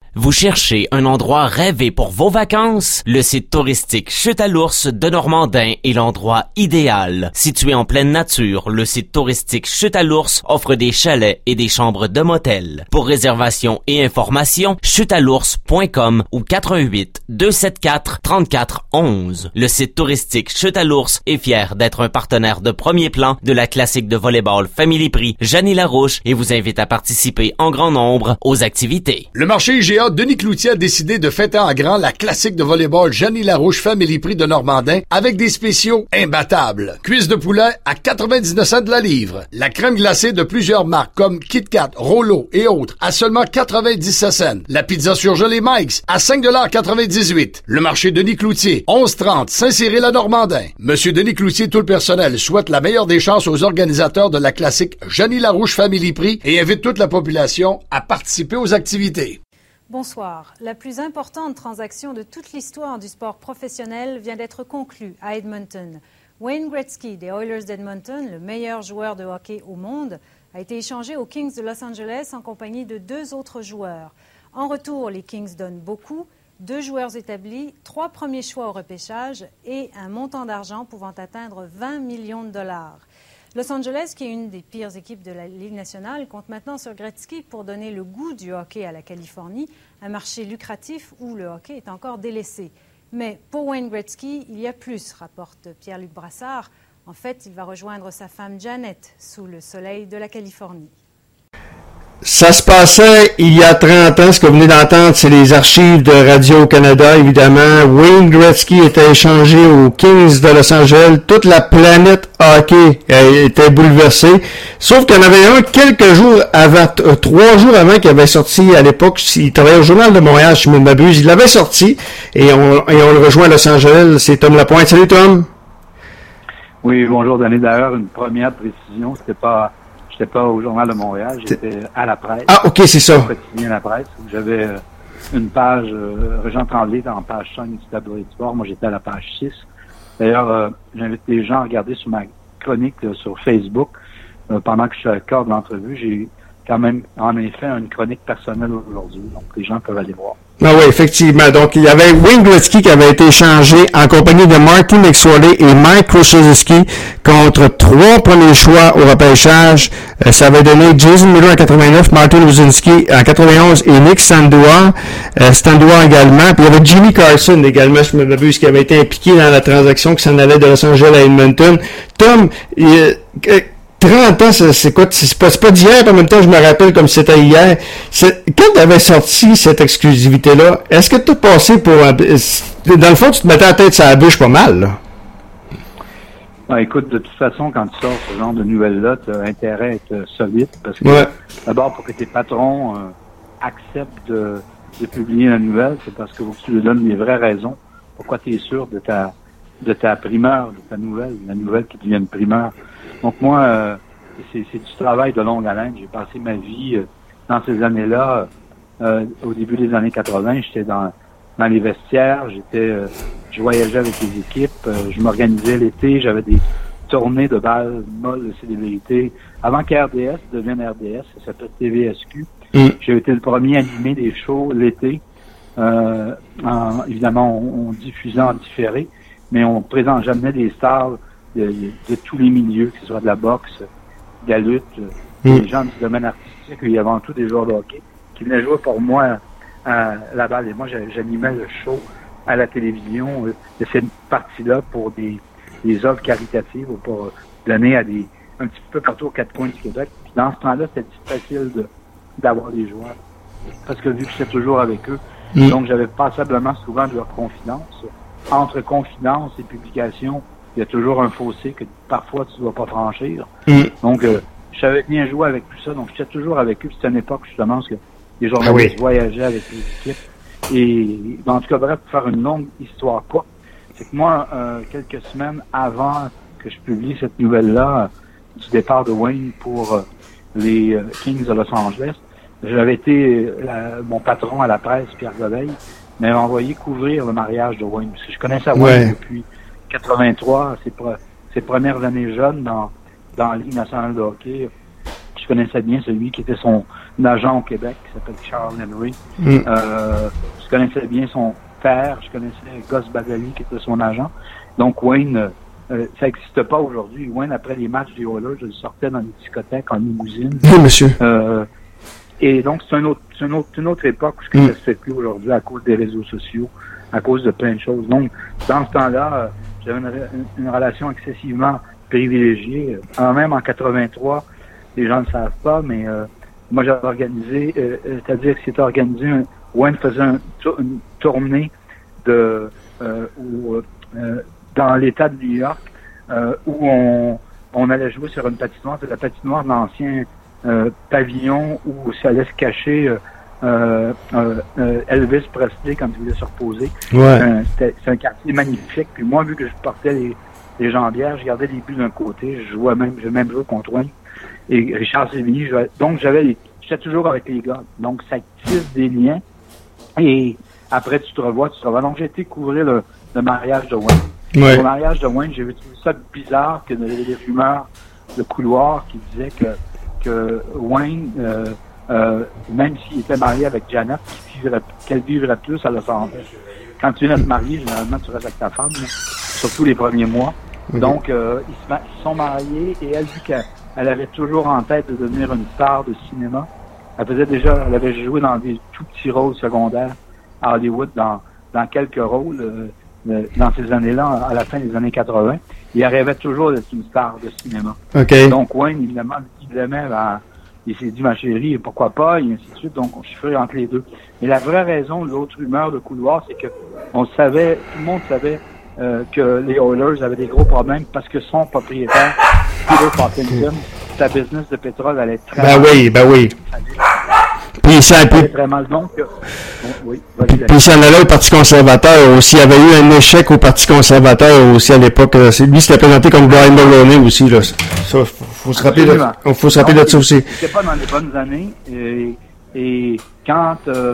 Vous cherchez un endroit rêvé pour vos vacances? Le site touristique Chute à l'Ours de Normandin est l'endroit idéal. Situé en pleine nature, le site touristique Chute à l'Ours offre des chalets et des chambres de motel. Pour réservation et information, chutealours.com ou 88 274 34 11. Le site touristique Chute à l'Ours est fier d'être un partenaire de premier plan de la classique de volleyball Family Prix Jeannie Larouche et vous invite à participer en grand nombre aux activités. Le marché IGA Denis Cloutier a décidé de fêter en grand la classique de volleyball Jeannie Larouche Family Prix de Normandin avec des spéciaux imbattables. Cuisse de poulet à 99 cents de la livre. La crème glacée de plusieurs marques comme Kit Kat, Rollo et autres à seulement 97 cents. La pizza surgelée Mike's à 5,98 $. Le marché Denis Cloutier, 1130 Saint-Cyril à Normandin. Monsieur Denis Cloutier et tout le personnel souhaite la meilleure des chances aux organisateurs de la classique Jeannie Larouche Family Prix et invite toute la population à participer aux activités. Bonsoir. La plus importante transaction de toute l'histoire du sport professionnel vient d'être conclue à Edmonton. Wayne Gretzky des Oilers d'Edmonton, le meilleur joueur de hockey au monde, a été échangé aux Kings de Los Angeles en compagnie de 2 autres joueurs. En retour, les Kings donnent beaucoup, 2 joueurs établis, 3 premiers choix au repêchage et un montant d'argent pouvant atteindre 20 millions de dollars. Los Angeles, qui est une des pires équipes de la Ligue nationale, compte maintenant sur Gretzky pour donner le goût du hockey à la Californie, un marché lucratif où le hockey est encore délaissé. Mais pour Wayne Gretzky, il y a plus, rapporte Pierre-Luc Brassard. En fait, il va rejoindre sa femme Janet sous le soleil de la Californie. Ça se passait il y a 30 ans. Ce que vous venez d'entendre, c'est les archives de Radio-Canada, évidemment. Wayne Gretzky était échangé aux Kings de Los Angeles. Toute la planète hockey était bouleversée. Sauf qu'il y en avait un quelques jours avant, 3 jours avant qu'il avait sorti à l'époque. Il travaillait au Journal de Montréal, si je ne m'abuse. Il l'avait sorti et on le rejoint à Los Angeles. C'est Tom Lapointe. Salut Tom. Oui, bonjour. Donner d'ailleurs une première précision. J'étais pas au Journal de Montréal, j'étais à la presse. Ah, ok, c'est ça. Au quotidien La Presse. J'avais une page, Jean Tremblay était en page 5 du tableau de sport. Moi, j'étais à la page 6. D'ailleurs, j'invite les gens à regarder sur ma chronique sur Facebook. Pendant que je suis à cœur de l'entrevue, j'ai quand même, en effet, une chronique personnelle aujourd'hui. Donc, les gens peuvent aller voir. Ah oui, effectivement. Donc, il y avait Wayne Gretzky qui avait été échangé en compagnie de Martin McSorley et Mike Krzyzewski contre 3 premiers choix au repêchage. Ça avait donné Jason Miller en 89, Martin Luzinski en 91 et Nick Standois également. Puis il y avait Jimmy Carson également, je me m'abuse, qui avait été impliqué dans la transaction qui s'en allait de Los Angeles à Edmonton. Tom, 30 ans, c'est quoi? C'est pas d'hier, en même temps, je me rappelle comme c'était hier. Quand tu avais sorti cette exclusivité-là, est-ce que tu as passé pour dans le fond, tu te mettais la tête sur la bûche pas mal, là? Ah, écoute, de toute façon, quand tu sors ce genre de nouvelles-là, tu as intérêt à être solide parce que, d'abord, pour que tes patrons acceptent de publier la nouvelle, c'est parce que tu leur donnes les vraies raisons. Pourquoi tu es sûr de ta primeur, de ta nouvelle, la nouvelle qui devient une primeur. Donc moi, c'est du travail de longue haleine. J'ai passé ma vie dans ces années-là. Au début des années 80, j'étais dans les vestiaires. Je voyageais avec les équipes. Je m'organisais l'été. J'avais des tournées de balles molles de célébrités. Avant qu'RDS devienne RDS, ça s'appelle TVSQ. J'ai été le premier à animer des shows l'été. Évidemment, on diffusait en différé, mais on présente jamais des stars de tous les milieux, que ce soit de la boxe, de la lutte, des gens du domaine artistique. Il y avait avant tout des joueurs de hockey qui venaient jouer pour moi à la balle. Et moi, j'animais le show à la télévision de cette partie-là pour des œuvres caritatives ou pour donner à un petit peu partout aux 4 coins du Québec. Puis dans ce temps-là, c'était difficile d'avoir des joueurs. Parce que vu que j'étais toujours avec eux, donc j'avais passablement souvent de leur confidence. Entre confidence et publication, il y a toujours un fossé que parfois tu ne dois pas franchir. Donc, je savais bien jouer avec tout ça, donc j'étais toujours avec eux. C'était une époque, justement, parce que les journalistes voyageaient avec les équipes. Et, en tout cas, bref, pour faire une longue histoire courte, c'est que moi, quelques semaines avant que je publie cette nouvelle-là, du départ de Wayne pour les Kings de Los Angeles, j'avais été, mon patron à la presse, Pierre Godeil, m'avait envoyé couvrir le mariage de Wayne, parce que je connaissais Wayne depuis 83, ses premières années jeunes dans la Ligue nationale de hockey. Je connaissais bien celui qui était son agent au Québec, qui s'appelle Charles Henry. Je connaissais bien son père, je connaissais Gus Bagley, qui était son agent. Donc Wayne, ça n'existe pas aujourd'hui. Wayne, après les matchs des Oilers, je le sortais dans les discothèques en limousine. Oui, monsieur. Et donc, c'est une autre époque où ça se fait plus aujourd'hui à cause des réseaux sociaux, à cause de plein de choses. Donc, dans ce temps-là, j'avais une relation excessivement privilégiée. Même en 83, les gens ne le savent pas, mais moi, j'avais organisé, c'est-à-dire que c'était organisé, Wayne faisait une tournée dans l'État de New York, où on allait jouer sur une patinoire, c'est la patinoire de l'ancien pavillon où ça allait se cacher Elvis Presley quand il voulait se reposer. Ouais. C'est un quartier magnifique. Puis moi, vu que je portais les jambières, je gardais les buts d'un côté, j'ai même joué contre Wayne et Richard Sévigny. Donc j'étais toujours avec les gars. Donc ça tisse des liens. Et après tu te revois. Donc j'ai été couvrir le mariage de Wayne. Ouais. Au mariage de Wayne, j'ai trouvé ça bizarre que des rumeurs de couloir qui disaient que Wayne, même s'il était marié avec Janet, qu'elle vivrait plus à Los Angeles. Quand tu viens de te marier, généralement, tu restes avec ta femme, surtout les premiers mois. Okay. Donc, ils sont mariés et elle dit qu'elle avait toujours en tête de devenir une star de cinéma. Elle avait joué dans des tout petits rôles secondaires à Hollywood, dans quelques rôles dans ces années-là, à la fin des années 80. Il rêvait toujours d'être une star de cinéma. Okay. Donc, Wayne, évidemment, il l'aimait, il s'est dit, ma chérie, pourquoi pas, et ainsi de suite. Donc, on chiffrait entre les deux. Mais la vraie raison, l'autre rumeur de couloir, c'est que tout le monde savait que les Oilers avaient des gros problèmes parce que son propriétaire, Peter Pocklington, sa business de pétrole allait très mal. Ben oui. Puis ça très mal. Donc, oui. Puis ça en allait au Parti conservateur aussi. Il y avait eu un échec au Parti conservateur aussi à l'époque. Lui, s'était présenté comme Brian Mulroney aussi. Là. Ça, faut se rappeler de ça aussi. C'était pas dans les bonnes années. Et quand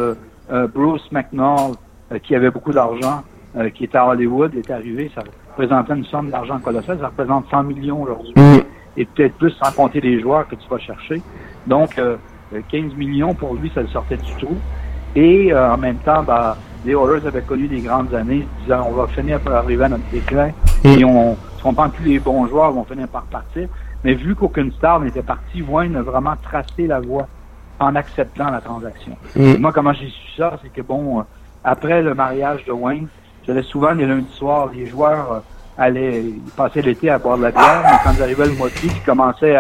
Bruce McNall, qui avait beaucoup d'argent, qui était à Hollywood, est arrivé, ça représentait une somme d'argent colossale. Ça représente 100 millions aujourd'hui. Et peut-être plus sans compter les joueurs que tu vas chercher. Donc, 15 millions, pour lui, ça le sortait du trou. Et en même temps, les Oilers avaient connu des grandes années, disant on va finir par arriver à notre déclin, et si on prend plus les bons joueurs, on va finir par partir. Mais vu qu'aucune star n'était partie, Wayne a vraiment tracé la voie en acceptant la transaction. Et moi, comment j'ai su ça, c'est que après le mariage de Wayne, j'allais souvent les lundis soirs, les joueurs ils passaient l'été à boire de la bière, mais quand ils arrivaient le mois d'août, ils commençaient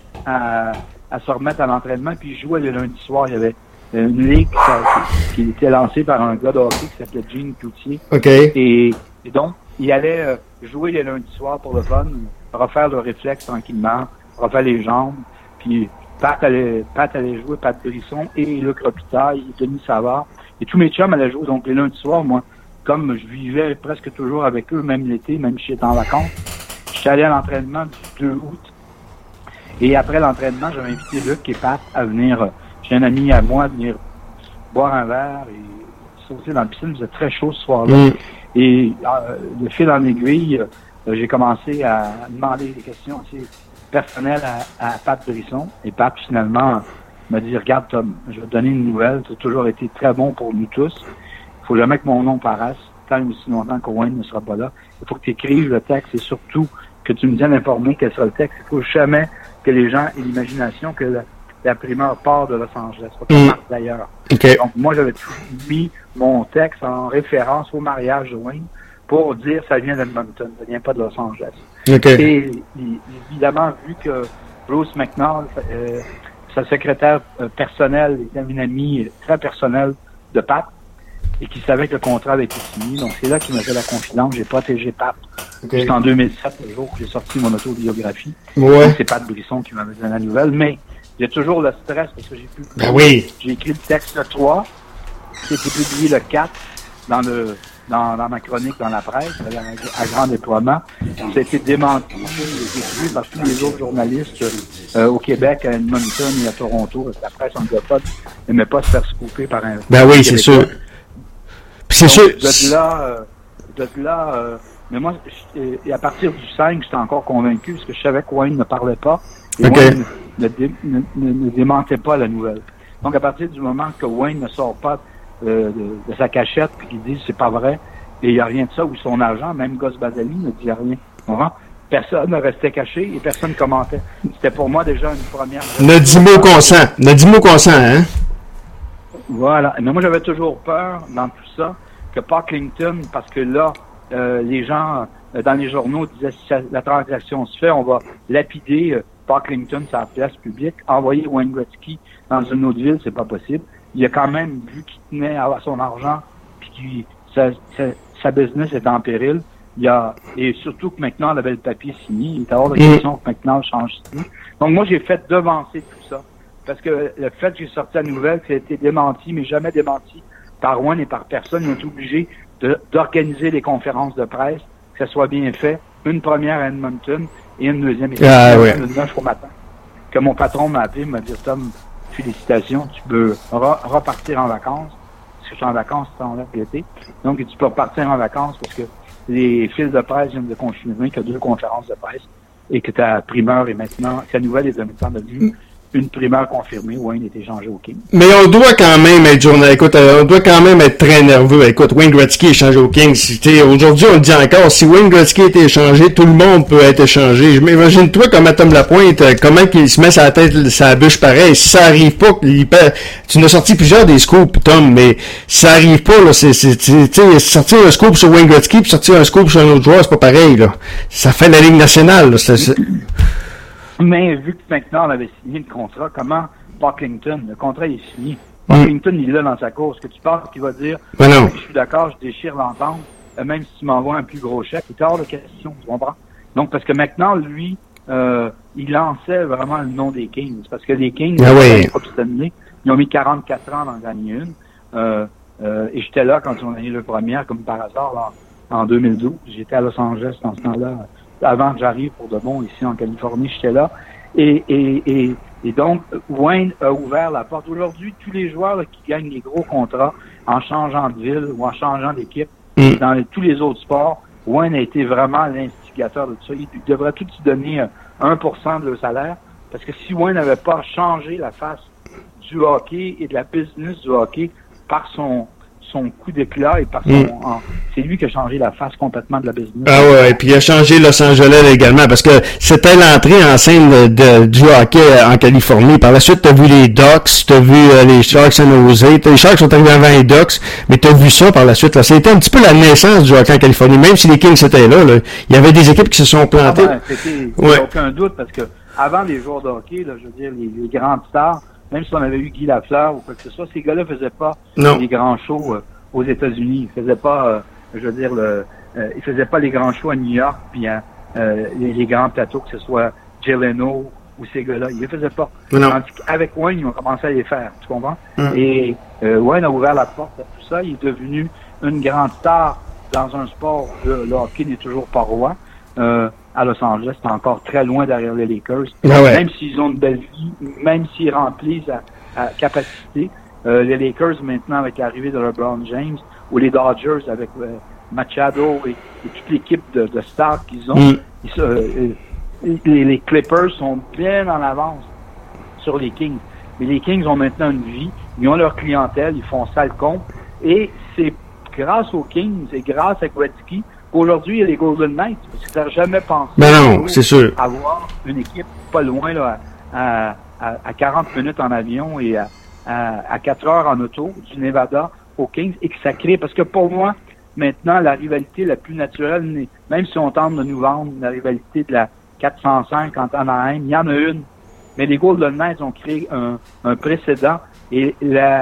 à se remettre à l'entraînement, puis ils jouaient le lundi soir. Il y avait une ligue qui était lancée par un gars de hockey qui s'appelait Gene Cloutier. Okay. Et donc, il allait jouer les lundis soirs pour le fun, refaire le réflexe tranquillement, refaire les jambes, puis Pat allait jouer, Pat Brisson, et Luc Robitaille, et Denis Savard. Et tous mes chums allaient jouer. Donc, les lundis soirs, moi, comme je vivais presque toujours avec eux, même l'été, même si j'étais en vacances, j'étais allé à l'entraînement du 2 août. Et après l'entraînement, j'avais invité Luc et Pat à venir, j'ai un ami à moi, à venir boire un verre et sauter dans la piscine. Il faisait très chaud ce soir-là. Et de fil en aiguille, j'ai commencé à demander des questions assez personnelles à Pat Brisson. Et Pat, finalement, m'a dit, regarde Tom, je vais te donner une nouvelle. Tu as toujours été très bon pour nous tous. Il faut jamais que mon nom paraisse tant et aussi longtemps que Wayne ne sera pas là. Il faut que tu écrives le texte et surtout que tu me viennes informer quel sera le texte. Il faut jamais que les gens aient l'imagination que la primeur part de Los Angeles, pas qu'elle parte d'ailleurs. Okay. Donc, moi, j'avais mis mon texte en référence au mariage de Wayne pour dire ça vient d'Edmonton, ça vient pas de Los Angeles. Okay. Et évidemment, vu que Bruce McNall, sa secrétaire personnelle, était une amie très personnelle de Pat, et qui savait que le contrat avait été signé. Donc, c'est là qu'il m'a fait la confidence. J'ai protégé Pat. Okay. Jusqu'en 2007, le jour où j'ai sorti mon autobiographie. Ouais. Donc, c'est Pat Brisson qui m'avait donné la nouvelle. Mais j'ai toujours le stress parce que j'ai écrit le texte le 3. C'était publié le 4 dans ma chronique dans la presse, à grand déploiement. Ça a été démenti par tous les autres journalistes au Québec, à Edmonton et à Toronto. La presse anglophone n'aimait pas se faire scooper par un... Ben oui, c'est sûr. C'est sûr. De là, mais moi, et à partir du 5, j'étais encore convaincu, parce que je savais que Wayne ne parlait pas, Et Wayne ne démentait pas la nouvelle. Donc, à partir du moment que Wayne ne sort pas de sa cachette puis qu'il dit c'est pas vrai, et il n'y a rien de ça, ou son agent, même Gus Badali ne dit rien. Personne ne restait caché et personne commentait. C'était pour moi déjà une première... Ne dis mot consent, hein? Voilà. Mais moi, j'avais toujours peur dans tout ça que Pocklington, parce que là, les gens dans les journaux disaient si la transaction se fait, on va lapider Pocklington sur la place publique, envoyer Wayne Gretzky dans une autre ville, c'est pas possible. Il a quand même vu qu'il tenait à son argent puis sa business est en péril. Et surtout que maintenant, on avait le papier signé. Il est hors de question que maintenant, change signé. Donc, moi, j'ai fait devancer tout ça. Parce que le fait que j'ai sorti la nouvelle, ça a été démenti, mais jamais démenti par Wayne et par personne. Ils ont été obligés d'organiser les conférences de presse, que ça soit bien fait. Une première à Edmonton et une deuxième le 9 au matin. Que mon patron m'a appelé, m'a dit, Tom, félicitations, tu peux repartir en vacances. Parce que je suis en vacances, c'est en l'été. Donc, tu peux repartir en vacances parce que les fils de presse viennent de confirmer qu'il y a 2 conférences de presse et que ta primeur est maintenant, ta nouvelle est maintenant devenue une primeur confirmée. Wayne est échangé au Kings. Mais on doit quand même on doit quand même être très nerveux. Écoute, Wayne Gretzky est échangé au Kings. Aujourd'hui, on le dit encore, si Wayne Gretzky est échangé, tout le monde peut être échangé. Imagine-toi comment Tom Lapointe, comment il se met sa tête, sa bûche pareil. Si ça arrive pas, tu nous as sorti plusieurs des scoops, Tom, mais si ça arrive pas, là, sortir un scoop sur Wayne Gretzky puis sortir un scoop sur un autre joueur, c'est pas pareil, là. Ça fait la Ligue nationale, là. Mais vu que maintenant on avait signé le contrat, comment Pocklington, le contrat est signé. Pocklington, il est là dans sa course. Que tu penses qu'il va dire je suis d'accord, je déchire l'entente, même si tu m'envoies un plus gros chèque, il est hors de question, tu comprends? Donc, parce que maintenant, lui, il lançait vraiment le nom des Kings. Parce que les Kings, ils ont mis 44 ans d'en gagner une. Et j'étais là quand ils ont gagné le premier, comme par hasard, là, en 2012. J'étais à Los Angeles dans ce temps-là. Avant que j'arrive pour de bon ici en Californie, j'étais là. Et donc, Wayne a ouvert la porte. Aujourd'hui, tous les joueurs là, qui gagnent les gros contrats en changeant de ville ou en changeant d'équipe, dans tous les autres sports, Wayne a été vraiment l'instigateur de tout ça. Il devrait tout se donner 1% de leur salaire. Parce que si Wayne n'avait pas changé la face du hockey et de la business du hockey par son coup d'éclat et par c'est lui qui a changé la face complètement de la business. Ah ouais, et puis il a changé Los Angeles également parce que c'était l'entrée en scène du hockey en Californie. Par la suite, t'as vu les Ducks, t'as vu les Sharks San Jose, les Sharks sont arrivés avant les Ducks, mais t'as vu ça par la suite. Là. C'était un petit peu la naissance du hockey en Californie, même si les Kings étaient là. Il y avait des équipes qui se sont plantées. C'était aucun doute parce que avant les joueurs de hockey, là, je veux dire, les grandes stars, même si on avait eu Guy Lafleur ou quoi que ce soit, ces gars-là faisaient pas les grands shows aux États-Unis. Ils faisaient pas, ils faisaient pas les grands shows à New York puis les grands plateaux, que ce soit Jay Leno ou ces gars-là. Ils les faisaient pas. Avec Wayne, ils ont commencé à les faire. Tu comprends? Et Wayne a ouvert la porte à tout ça. Il est devenu une grande star dans un sport. Le hockey n'est toujours pas roi. À Los Angeles, c'est encore très loin derrière les Lakers. Même s'ils ont une belle vie, même s'ils remplissent à capacité, les Lakers maintenant avec l'arrivée de LeBron James, ou les Dodgers avec Machado et toute l'équipe de stars qu'ils ont, les Clippers sont bien en avance sur les Kings. Mais les Kings ont maintenant une vie, ils ont leur clientèle, ils font ça le compte, et c'est grâce aux Kings et grâce à Gretzky qu'aujourd'hui il y a les Golden Knights, parce que ça n'a jamais pensé c'est sûr. avoir une équipe pas loin là, à 40 minutes en avion et à 4 heures en auto du Nevada aux Kings, et que ça crée, parce que pour moi, maintenant, la rivalité la plus naturelle, même si on tente de nous vendre la rivalité de la 405 en Anaheim, il y en a une. Mais les Golden Knights ont créé un précédent, et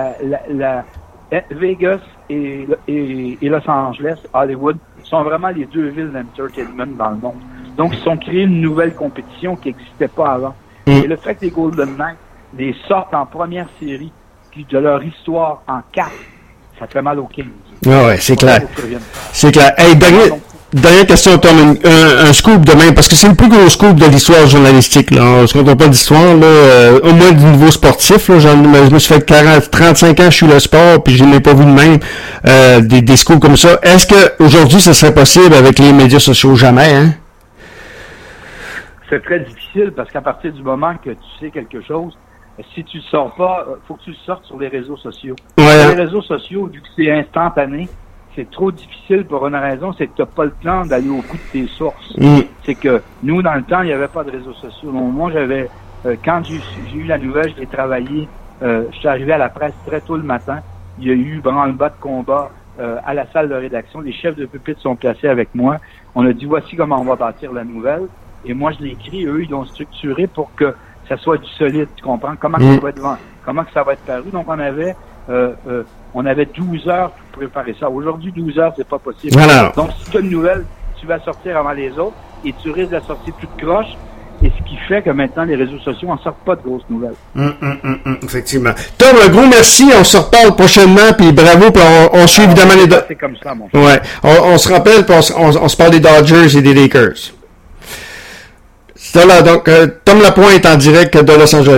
Vegas et Los Angeles, Hollywood, sont vraiment les deux villes d'entertainment dans le monde. Donc, ils ont créé une nouvelle compétition qui n'existait pas avant. Et le fait que les Golden Knights les sortent en première série, puis de leur histoire en 4, ça fait mal aux Kings. Ouais, c'est clair. C'est clair. Hey, dernière question, Tom, un scoop demain, parce que c'est le plus gros scoop de l'histoire journalistique, là. On se compte pas d'histoire, là, au moins du niveau sportif, là. Je me suis fait 35 ans, je suis le sport, puis je n'ai pas vu de même, des scoops comme ça. Est-ce que aujourd'hui, ça serait possible avec les médias sociaux? Jamais, hein? c'est très difficile parce qu'à partir du moment que tu sais quelque chose, si tu le sors pas, faut que tu le sortes sur les réseaux sociaux. Ouais. Sur les réseaux sociaux, vu que c'est instantané, c'est trop difficile pour une raison, c'est que tu n'as pas le temps d'aller au bout de tes sources. C'est que nous, dans le temps, il n'y avait pas de réseaux sociaux. Donc, moi, j'avais quand j'ai eu la nouvelle, j'ai travaillé, je suis arrivé à la presse très tôt le matin. Il y a eu branle-bas de combat à la salle de rédaction. Les chefs de pupitre sont placés avec moi. On a dit, voici comment on va bâtir la nouvelle. Et moi, je l'ai écrit. Eux, ils l'ont structuré pour que ça soit du solide, tu comprends? Comment ça va être vendu, comment que ça va être paru. Donc, on avait 12 heures pour préparer ça. Aujourd'hui, 12 heures, c'est pas possible. Voilà. Donc, si tu as une nouvelle, tu vas sortir avant les autres et tu risques de la sortir toute croche. Et ce qui fait que maintenant, les réseaux sociaux en sortent pas de grosses nouvelles. Effectivement. Tom, un gros merci. On se reparle prochainement. Puis bravo. Puis on suit évidemment les... C'est comme ça, mon frère. Ouais. On se rappelle. Puis on se parle des Dodgers et des Lakers. C'est là. Donc, Tom Lapointe est en direct de Los Angeles.